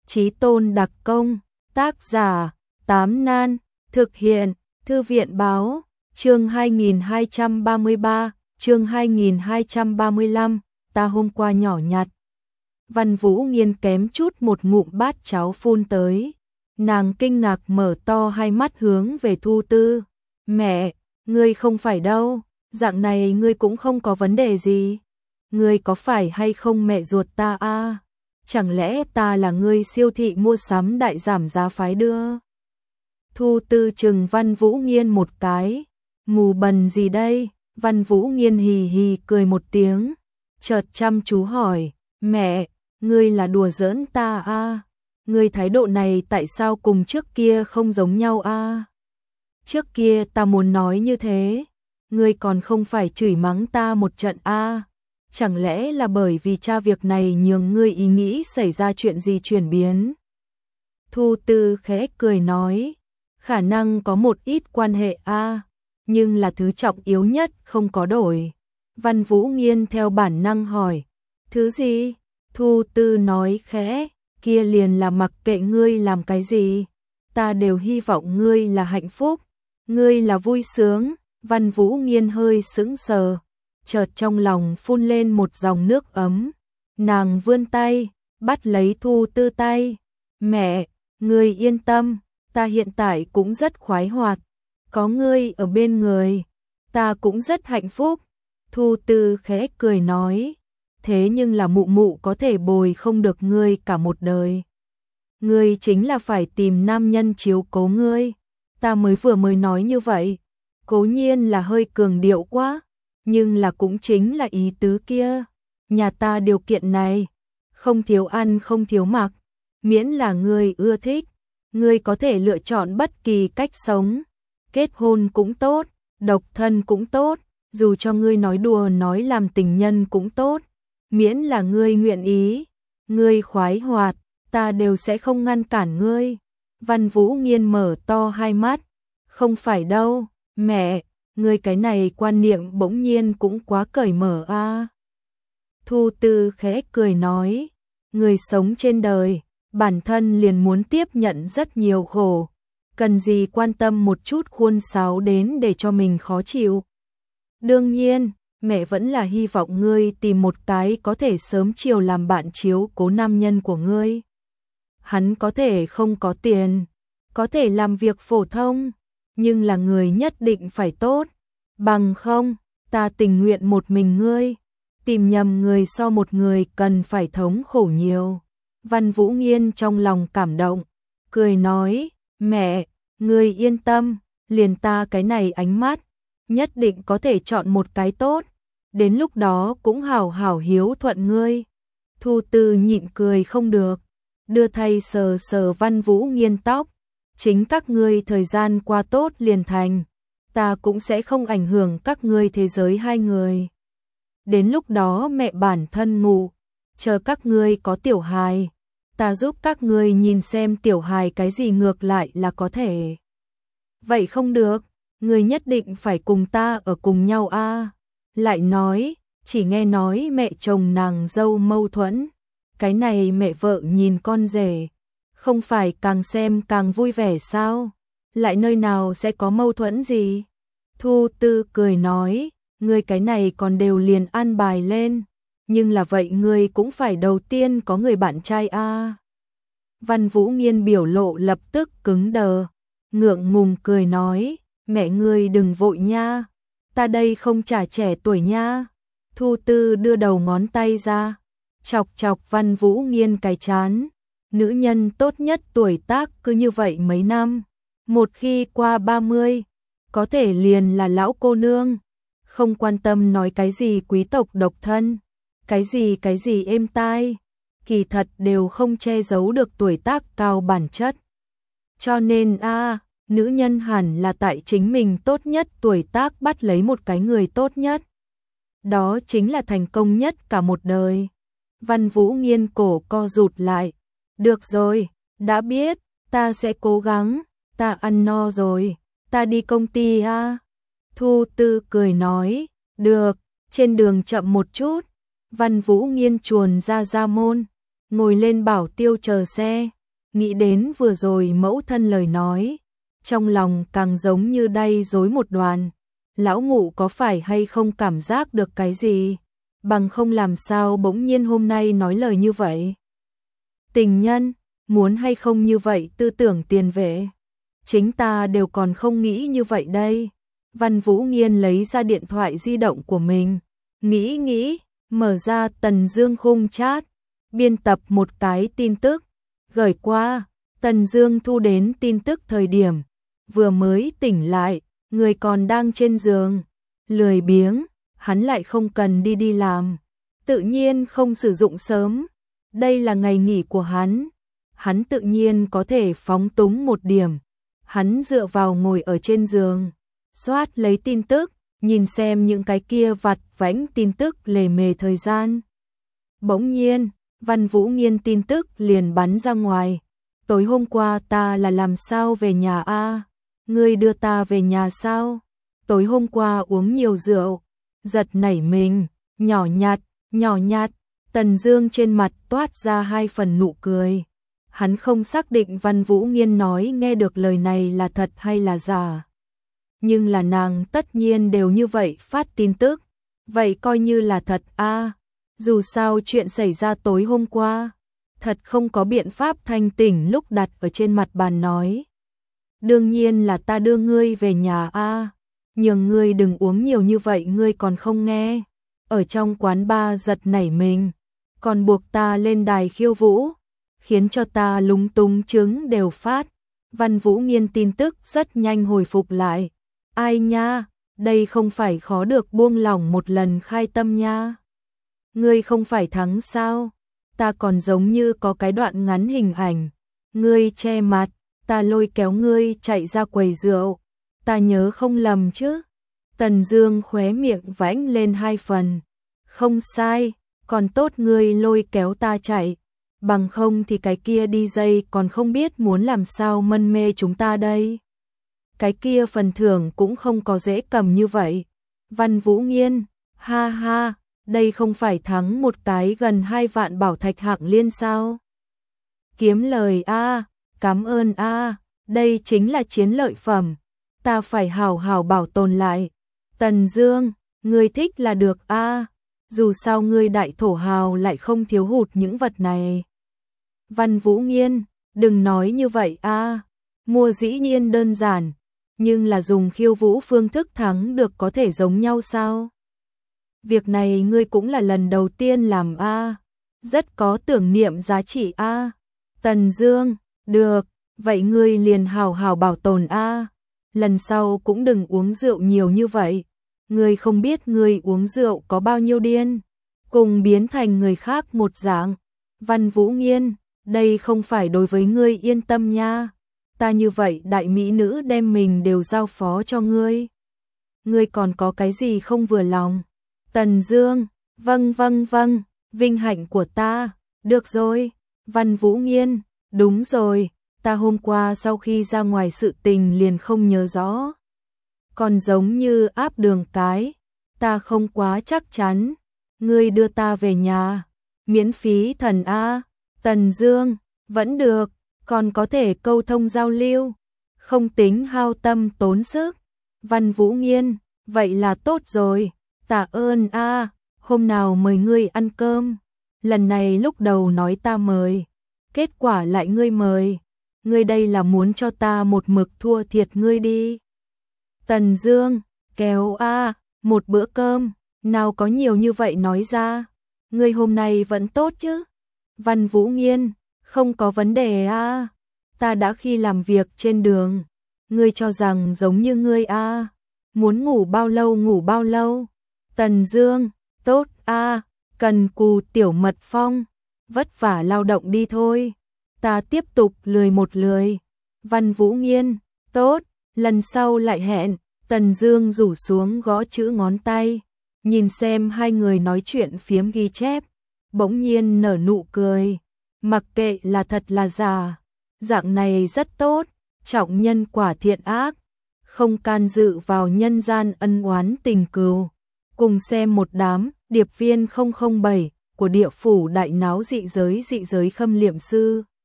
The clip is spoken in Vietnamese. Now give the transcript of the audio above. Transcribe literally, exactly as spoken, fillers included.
Chí tôn đặc công, tác giả, Tám Nan, thực hiện, Thư viện báo, chương hai nghìn hai trăm ba mươi ba, chương hai nghìn hai trăm ba mươi lăm, ta hôm qua nhỏ nhặt. Văn Vũ Nghiên kém chút một ngụm bát cháo phun tới. Nàng kinh ngạc mở to hai mắt hướng về Thu Tư. Mẹ, ngươi không phải đâu, dạng này ngươi cũng không có vấn đề gì. Ngươi có phải hay không mẹ ruột ta a? À? Chẳng lẽ ta là ngươi siêu thị mua sắm đại giảm giá phái đưa? Thu Tư trừng Văn Vũ Nghiên một cái. Mù bần gì đây? Văn Vũ Nghiên hì hì cười một tiếng, chợt chăm chú hỏi, mẹ, ngươi là đùa giỡn ta a? À? Ngươi thái độ này tại sao cùng trước kia không giống nhau a? À? Trước kia ta muốn nói như thế, ngươi còn không phải chửi mắng ta một trận a? À? Chẳng lẽ là bởi vì cha việc này nhường ngươi ý nghĩ xảy ra chuyện gì chuyển biến? Thu Tư khẽ cười nói, khả năng có một ít quan hệ a, à, nhưng là thứ trọng yếu nhất không có đổi. Văn Vũ Nghiên theo bản năng hỏi, thứ gì? Thu Tư nói khẽ, kia liền là mặc kệ ngươi làm cái gì, ta đều hy vọng ngươi là hạnh phúc, ngươi là vui sướng. Văn Vũ Nghiên hơi sững sờ, chợt trong lòng phun lên một dòng nước ấm. Nàng vươn tay, bắt lấy Thu Tư tay. Mẹ, ngươi yên tâm, ta hiện tại cũng rất khoái hoạt, có ngươi ở bên người, ta cũng rất hạnh phúc. Thu Tư khẽ cười nói, thế nhưng là mụ mụ có thể bồi không được ngươi cả một đời. Ngươi chính là phải tìm nam nhân chiếu cố ngươi. Ta mới vừa mới nói như vậy, cố nhiên là hơi cường điệu quá, nhưng là cũng chính là ý tứ kia. Nhà ta điều kiện này, không thiếu ăn không thiếu mặc, miễn là ngươi ưa thích, ngươi có thể lựa chọn bất kỳ cách sống, kết hôn cũng tốt, độc thân cũng tốt, dù cho ngươi nói đùa nói làm tình nhân cũng tốt, miễn là ngươi nguyện ý, ngươi khoái hoạt, ta đều sẽ không ngăn cản ngươi. Văn Vũ Nghiên mở to hai mắt, không phải đâu, mẹ, ngươi cái này quan niệm bỗng nhiên cũng quá cởi mở a. À. Thu Tư khẽ cười nói, người sống trên đời, bản thân liền muốn tiếp nhận rất nhiều khổ, cần gì quan tâm một chút khuôn sáo đến để cho mình khó chịu. Đương nhiên, mẹ vẫn là hy vọng ngươi tìm một cái có thể sớm chiều làm bạn chiếu cố nam nhân của ngươi. Hắn có thể không có tiền, có thể làm việc phổ thông, nhưng là người nhất định phải tốt, bằng không, ta tình nguyện một mình ngươi, tìm nhầm người so một người cần phải thống khổ nhiều. Văn Vũ Nghiên trong lòng cảm động, cười nói, mẹ, ngươi yên tâm, liền ta cái này ánh mắt, nhất định có thể chọn một cái tốt, đến lúc đó cũng hảo hảo hiếu thuận ngươi. Thu Tư nhịn cười không được, đưa tay sờ sờ Văn Vũ Nghiên tóc, chính các ngươi thời gian qua tốt liền thành, ta cũng sẽ không ảnh hưởng các ngươi thế giới hai người. Đến lúc đó mẹ bản thân ngủ, chờ các ngươi có tiểu hài, ta giúp các ngươi nhìn xem tiểu hài cái gì ngược lại là có thể. Vậy không được, ngươi nhất định phải cùng ta ở cùng nhau a. À. Lại nói, chỉ nghe nói mẹ chồng nàng dâu mâu thuẫn, cái này mẹ vợ nhìn con rể, không phải càng xem càng vui vẻ sao? Lại nơi nào sẽ có mâu thuẫn gì? Thu Tư cười nói, ngươi cái này còn đều liền an bài lên, nhưng là vậy ngươi cũng phải đầu tiên có người bạn trai a. À. Văn Vũ Nghiên biểu lộ lập tức cứng đờ, ngượng ngùng cười nói, mẹ ngươi đừng vội nha, ta đây không trả trẻ tuổi nha. Thu Tư đưa đầu ngón tay ra, chọc chọc Văn Vũ Nghiên cái chán. Nữ nhân tốt nhất tuổi tác cứ như vậy mấy năm, một khi qua ba mươi, có thể liền là lão cô nương, không quan tâm nói cái gì quý tộc độc thân, cái gì cái gì êm tai, kỳ thật đều không che giấu được tuổi tác cao bản chất. Cho nên a, à, nữ nhân hẳn là tại chính mình tốt nhất tuổi tác bắt lấy một cái người tốt nhất. Đó chính là thành công nhất cả một đời. Văn Vũ Nghiên cổ co rụt lại. Được rồi, đã biết, ta sẽ cố gắng, ta ăn no rồi, ta đi công ty a. À. Thu Tư cười nói, được, trên đường chậm một chút. Văn Vũ Nghiên chuồn ra ra môn, ngồi lên bảo tiêu chờ xe. nghĩ đến vừa rồi mẫu thân lời nói, trong lòng càng giống như đay rối một đoàn. Lão ngụ có phải hay không cảm giác được cái gì? Bằng không làm sao bỗng nhiên hôm nay nói lời như vậy? Tình nhân, muốn hay không như vậy tư tưởng tiền vệ? Chính ta đều còn không nghĩ như vậy đây. Văn Vũ Nghiên lấy ra điện thoại di động của mình, nghĩ nghĩ, mở ra Tần Dương khung chat, biên tập một cái tin tức, gửi qua. Tần Dương thu đến tin tức thời điểm vừa mới tỉnh lại, người còn đang trên giường, lười biếng, hắn lại không cần đi đi làm, tự nhiên không sử dụng sớm. Đây là ngày nghỉ của hắn, hắn tự nhiên có thể phóng túng một điểm. Hắn dựa vào ngồi ở trên giường, soát lấy tin tức, nhìn xem những cái kia vặt vãnh tin tức lề mề thời gian. Bỗng nhiên, Văn Vũ Nghiên tin tức liền bắn ra ngoài. Tối hôm qua ta là làm sao về nhà a? Ngươi đưa ta về nhà sao? Tối hôm qua uống nhiều rượu, giật nảy mình, nhỏ nhặt, nhỏ nhặt. Tần Dương trên mặt toát ra hai phần nụ cười. Hắn không xác định Văn Vũ Nghiên nói nghe được lời này là thật hay là giả. Nhưng là nàng tất nhiên đều như vậy phát tin tức, vậy coi như là thật a. Dù sao chuyện xảy ra tối hôm qua, thật không có biện pháp thanh tỉnh lúc đặt ở trên mặt bàn nói. Đương nhiên là ta đưa ngươi về nhà a, nhưng ngươi đừng uống nhiều như vậy ngươi còn không nghe. Ở trong quán bar giật nảy mình, còn buộc ta lên đài khiêu vũ, khiến cho ta lúng túng chứng đều phát. Văn Vũ Nghiên tin tức rất nhanh hồi phục lại. Ai nha, đây không phải khó được buông lỏng một lần khai tâm nha. Ngươi không phải thắng sao? Ta còn giống như có cái đoạn ngắn hình ảnh. Ngươi che mặt, ta lôi kéo ngươi chạy ra quầy rượu. Ta nhớ không lầm chứ? Tần Dương khóe miệng vãnh lên hai phần. Không sai, còn tốt ngươi lôi kéo ta chạy. Bằng không thì cái kia đi dây còn không biết muốn làm sao mân mê chúng ta đây. Cái kia phần thưởng cũng không có dễ cầm như vậy. Văn Vũ Nghiên, ha ha, đây không phải thắng một cái gần hai vạn bảo thạch hạng liên sao? Kiếm lời a, cảm ơn a, đây chính là chiến lợi phẩm, ta phải hào hào bảo tồn lại. Tần Dương, ngươi thích là được a, dù sao ngươi đại thổ hào lại không thiếu hụt những vật này. Văn Vũ Nghiên, đừng nói như vậy a, mua dĩ nhiên đơn giản, nhưng là dùng khiêu vũ phương thức thắng được có thể giống nhau sao? Việc này ngươi cũng là lần đầu tiên làm a, rất có tưởng niệm giá trị a. Tần Dương, được, vậy ngươi liền hào hào bảo tồn a, lần sau cũng đừng uống rượu nhiều như vậy. Ngươi không biết ngươi uống rượu có bao nhiêu điên, cùng biến thành người khác một dạng. Văn Vũ Nghiên, đây không phải đối với ngươi yên tâm nha. Ta như vậy đại mỹ nữ đem mình đều giao phó cho ngươi. Ngươi còn có cái gì không vừa lòng? Tần Dương, vâng vâng vâng, vinh hạnh của ta, được rồi. Văn Vũ Nghiên, đúng rồi, ta hôm qua sau khi ra ngoài sự tình liền không nhớ rõ. Còn giống như áp đường cái, ta không quá chắc chắn. Ngươi đưa ta về nhà, miễn phí thần a. Tần Dương, vẫn được, còn có thể câu thông giao lưu, không tính hao tâm tốn sức. Văn Vũ Nghiên, vậy là tốt rồi, tạ ơn a, hôm nào mời ngươi ăn cơm. Lần này lúc đầu nói ta mời, kết quả lại ngươi mời, ngươi đây là muốn cho ta một mực thua thiệt ngươi đi. Tần Dương, kéo a, một bữa cơm, nào có nhiều như vậy nói ra, ngươi hôm nay vẫn tốt chứ? Văn Vũ Nghiên, không có vấn đề a, ta đã khi làm việc trên đường, ngươi cho rằng giống như ngươi a, muốn ngủ bao lâu ngủ bao lâu. Tần Dương, tốt a, cần cù tiểu mật phong, vất vả lao động đi thôi, ta tiếp tục lười một lười. Văn Vũ Nghiên, tốt, lần sau lại hẹn. Tần Dương rủ xuống gõ chữ ngón tay, nhìn xem hai người nói chuyện phiếm ghi chép, bỗng nhiên nở nụ cười, mặc kệ là thật là giả, dạng này rất tốt, trọng nhân quả thiện ác, không can dự vào nhân gian ân oán tình cừu. Cùng xem một đám điệp viên không không bảy của địa phủ đại náo dị giới dị giới khâm liệm sư.